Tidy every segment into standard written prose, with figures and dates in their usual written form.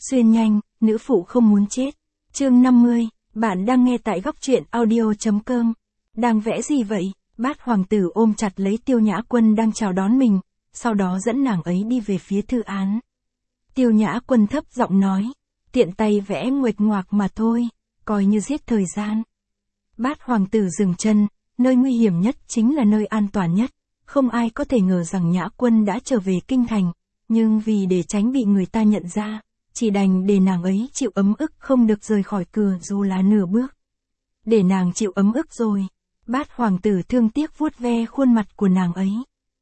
Xuyên nhanh, nữ phụ không muốn chết. Chương 50, bạn đang nghe tại góc truyện audio.com. Đang vẽ gì vậy? Bát hoàng tử ôm chặt lấy Tiêu Nhã Quân đang chào đón mình, sau đó dẫn nàng ấy đi về phía thư án. Tiêu Nhã Quân thấp giọng nói, tiện tay vẽ nguệch ngoạc mà thôi, coi như giết thời gian. Bát hoàng tử dừng chân, nơi nguy hiểm nhất chính là nơi an toàn nhất. Không ai có thể ngờ rằng Nhã Quân đã trở về kinh thành, nhưng vì để tránh bị người ta nhận ra, chỉ đành để nàng ấy chịu ấm ức không được rời khỏi cửa dù là nửa bước. Để nàng chịu ấm ức rồi, Bát hoàng tử thương tiếc vuốt ve khuôn mặt của nàng ấy.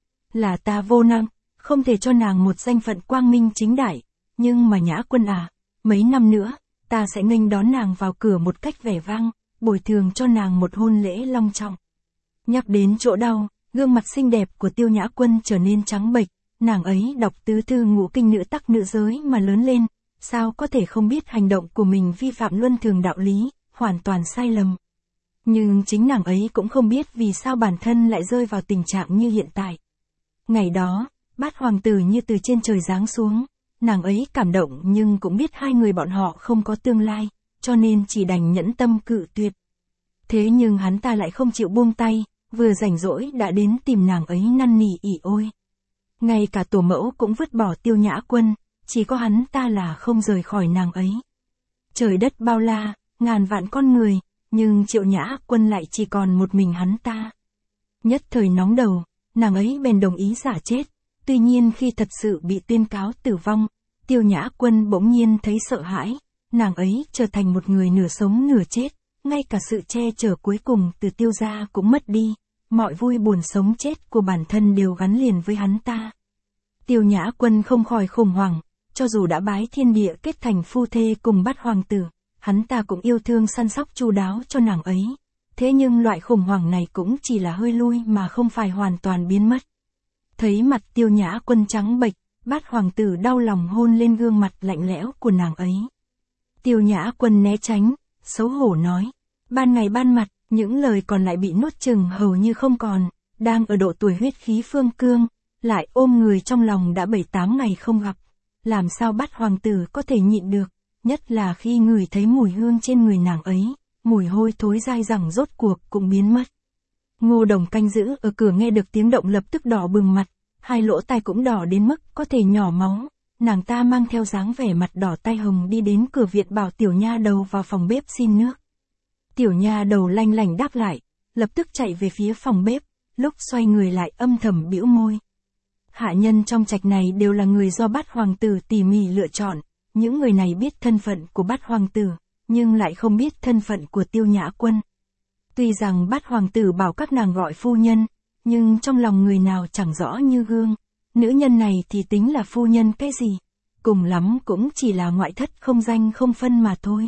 Là ta vô năng, không thể cho nàng một danh phận quang minh chính đại, nhưng mà Nhã Quân à, mấy năm nữa, ta sẽ nghênh đón nàng vào cửa một cách vẻ vang, bồi thường cho nàng một hôn lễ long trọng. Nhắc đến chỗ đau, gương mặt xinh đẹp của Tiêu Nhã Quân trở nên trắng bệch, nàng ấy đọc tứ thư ngũ kinh nữ tắc nữ giới mà lớn lên, sao có thể không biết hành động của mình vi phạm luân thường đạo lý, hoàn toàn sai lầm. Nhưng chính nàng ấy cũng không biết vì sao bản thân lại rơi vào tình trạng như hiện tại. Ngày đó, Bát hoàng tử như từ trên trời giáng xuống, nàng ấy cảm động nhưng cũng biết hai người bọn họ không có tương lai, cho nên chỉ đành nhẫn tâm cự tuyệt. Thế nhưng hắn ta lại không chịu buông tay, vừa rảnh rỗi đã đến tìm nàng ấy năn nỉ ỉ ôi. Ngay cả tổ mẫu cũng vứt bỏ Tiêu Nhã Quân, chỉ có hắn ta là không rời khỏi nàng ấy. Trời đất bao la, ngàn vạn con người, nhưng Triệu Nhã Quân lại chỉ còn một mình hắn ta. Nhất thời nóng đầu, nàng ấy bèn đồng ý giả chết. Tuy nhiên khi thật sự bị tuyên cáo tử vong, Tiêu Nhã Quân bỗng nhiên thấy sợ hãi, nàng ấy trở thành một người nửa sống nửa chết, ngay cả sự che chở cuối cùng từ Tiêu gia cũng mất đi, mọi vui buồn sống chết của bản thân đều gắn liền với hắn ta. Tiêu Nhã Quân không khỏi khủng hoảng, cho dù đã bái thiên địa kết thành phu thê cùng Bát hoàng tử, hắn ta cũng yêu thương săn sóc chu đáo cho nàng ấy. Thế nhưng loại khủng hoảng này cũng chỉ là hơi lui mà không phải hoàn toàn biến mất. Thấy mặt Tiêu Nhã Quân trắng bệch, Bát hoàng tử đau lòng hôn lên gương mặt lạnh lẽo của nàng ấy. Tiêu Nhã Quân né tránh, xấu hổ nói, ban ngày ban mặt, những lời còn lại bị nuốt chừng hầu như không còn, đang ở độ tuổi huyết khí phương cương, lại ôm người trong lòng đã 7-8 ngày không gặp. Làm sao Bát hoàng tử có thể nhịn được, nhất là khi ngửi thấy mùi hương trên người nàng ấy, mùi hôi thối dai dẳng rốt cuộc cũng biến mất. Ngô Đồng canh giữ ở cửa nghe được tiếng động lập tức đỏ bừng mặt, hai lỗ tai cũng đỏ đến mức có thể nhỏ máu, nàng ta mang theo dáng vẻ mặt đỏ tai hồng đi đến cửa viện bảo tiểu nha đầu vào phòng bếp xin nước. Tiểu nha đầu lanh lảnh đáp lại, lập tức chạy về phía phòng bếp, lúc xoay người lại âm thầm bĩu môi. Hạ nhân trong trạch này đều là người do Bát hoàng tử tỉ mỉ lựa chọn, những người này biết thân phận của Bát hoàng tử, nhưng lại không biết thân phận của Tiêu Nhã Quân. Tuy rằng Bát hoàng tử bảo các nàng gọi phu nhân, nhưng trong lòng người nào chẳng rõ như gương, nữ nhân này thì tính là phu nhân cái gì, cùng lắm cũng chỉ là ngoại thất không danh không phân mà thôi.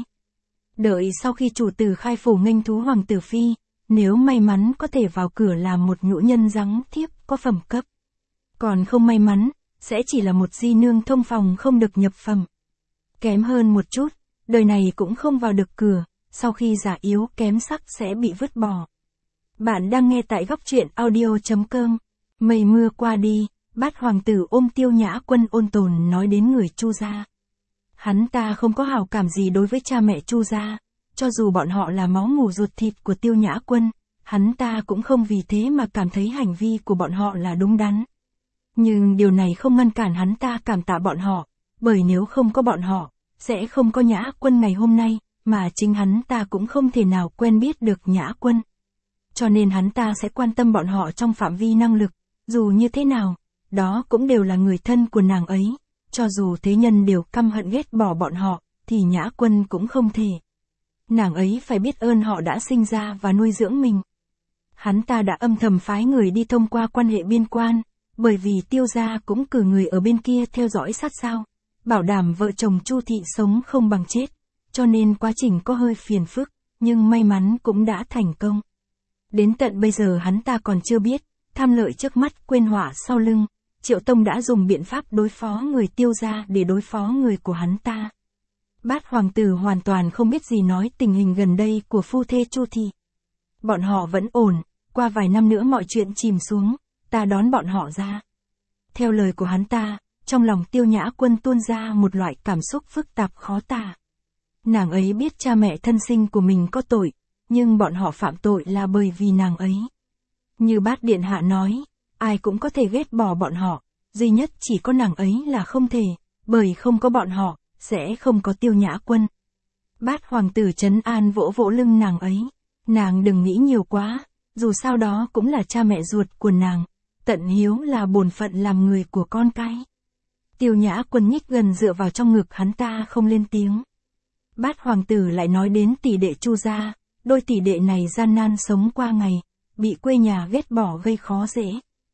Đợi sau khi chủ tử khai phủ nghênh thú hoàng tử phi, nếu may mắn có thể vào cửa làm một nhũ nhân giáng thiếp có phẩm cấp. Còn không may mắn, sẽ chỉ là một di nương thông phòng không được nhập phẩm. Kém hơn một chút, đời này cũng không vào được cửa, sau khi giả yếu kém sắc sẽ bị vứt bỏ. Bạn đang nghe tại góc truyện audio.com. Mây mưa qua đi, Bát hoàng tử ôm Tiêu Nhã Quân ôn tồn nói đến người Chu gia. Hắn ta không có hảo cảm gì đối với cha mẹ Chu gia, cho dù bọn họ là máu mủ ruột thịt của Tiêu Nhã Quân, hắn ta cũng không vì thế mà cảm thấy hành vi của bọn họ là đúng đắn. Nhưng điều này không ngăn cản hắn ta cảm tạ bọn họ, bởi nếu không có bọn họ, sẽ không có Nhã Quân ngày hôm nay, mà chính hắn ta cũng không thể nào quen biết được Nhã Quân. Cho nên hắn ta sẽ quan tâm bọn họ trong phạm vi năng lực, dù như thế nào, đó cũng đều là người thân của nàng ấy, cho dù thế nhân đều căm hận ghét bỏ bọn họ, thì Nhã Quân cũng không thể. Nàng ấy phải biết ơn họ đã sinh ra và nuôi dưỡng mình. Hắn ta đã âm thầm phái người đi thông qua quan hệ biên quan, bởi vì Tiêu gia cũng cử người ở bên kia theo dõi sát sao, bảo đảm vợ chồng Chu thị sống không bằng chết, cho nên quá trình có hơi phiền phức, nhưng may mắn cũng đã thành công. Đến tận bây giờ hắn ta còn chưa biết, tham lợi trước mắt quên họa sau lưng, Triệu Tông đã dùng biện pháp đối phó người Tiêu gia để đối phó người của hắn ta. Bát hoàng tử hoàn toàn không biết gì nói tình hình gần đây của phu thê Chu thị. Bọn họ vẫn ổn, qua vài năm nữa mọi chuyện chìm xuống, ta đón bọn họ ra. Theo lời của hắn ta, trong lòng Tiêu Nhã Quân tuôn ra một loại cảm xúc phức tạp khó tả. Nàng ấy biết cha mẹ thân sinh của mình có tội, nhưng bọn họ phạm tội là bởi vì nàng ấy. Như Bát Điện Hạ nói, ai cũng có thể ghét bỏ bọn họ, duy nhất chỉ có nàng ấy là không thể, bởi không có bọn họ, sẽ không có Tiêu Nhã Quân. Bát hoàng tử trấn an vỗ vỗ lưng nàng ấy. Nàng đừng nghĩ nhiều quá, dù sao đó cũng là cha mẹ ruột của nàng, tận hiếu là bổn phận làm người của con cái. Tiêu Nhã Quân nhích gần dựa vào trong ngực hắn ta không lên tiếng. Bát hoàng tử lại nói đến tỷ đệ Chu gia, đôi tỷ đệ này gian nan sống qua ngày, bị quê nhà ghét bỏ gây khó dễ.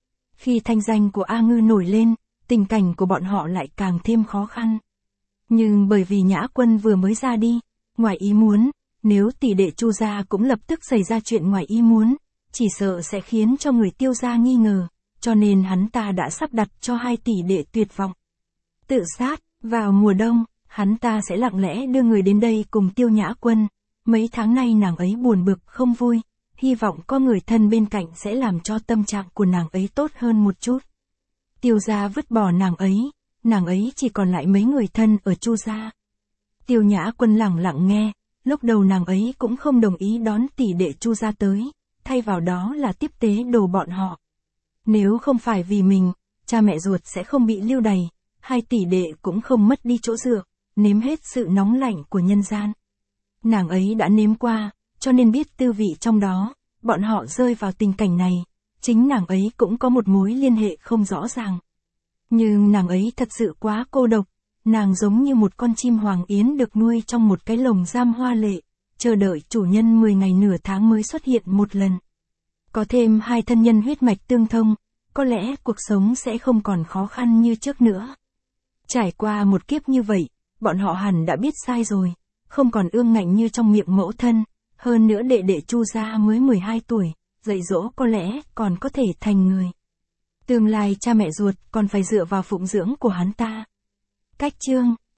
Khi thanh danh của A Ngư nổi lên, tình cảnh của bọn họ lại càng thêm khó khăn. Nhưng bởi vì Nhã Quân vừa mới ra đi, ngoài ý muốn, nếu tỷ đệ Chu gia cũng lập tức xảy ra chuyện ngoài ý muốn, chỉ sợ sẽ khiến cho người Tiêu gia nghi ngờ, cho nên hắn ta đã sắp đặt cho hai tỷ đệ tuyệt vọng tự sát. Vào mùa đông, hắn ta sẽ lặng lẽ đưa người đến đây cùng Tiêu Nhã Quân. Mấy tháng nay nàng ấy buồn bực không vui, hy vọng có người thân bên cạnh sẽ làm cho tâm trạng của nàng ấy tốt hơn một chút. Tiêu gia vứt bỏ nàng ấy chỉ còn lại mấy người thân ở Chu gia. Tiêu Nhã Quân lẳng lặng nghe, lúc đầu nàng ấy cũng không đồng ý đón tỷ đệ Chu gia tới, thay vào đó là tiếp tế đồ bọn họ. Nếu không phải vì mình, cha mẹ ruột sẽ không bị lưu đày, hai tỷ đệ cũng không mất đi chỗ dựa, nếm hết sự nóng lạnh của nhân gian. Nàng ấy đã nếm qua, cho nên biết tư vị trong đó, bọn họ rơi vào tình cảnh này, chính nàng ấy cũng có một mối liên hệ không rõ ràng. Nhưng nàng ấy thật sự quá cô độc, nàng giống như một con chim hoàng yến được nuôi trong một cái lồng giam hoa lệ, chờ đợi chủ nhân 10 ngày nửa tháng mới xuất hiện một lần. Có thêm hai thân nhân huyết mạch tương thông, có lẽ cuộc sống sẽ không còn khó khăn như trước nữa. Trải qua một kiếp như vậy, bọn họ hẳn đã biết sai rồi, không còn ương ngạnh như trong miệng mẫu thân, hơn nữa đệ đệ Chu gia mới 12 tuổi, dạy dỗ có lẽ còn có thể thành người. Tương lai cha mẹ ruột còn phải dựa vào phụng dưỡng của hắn ta. Cách chương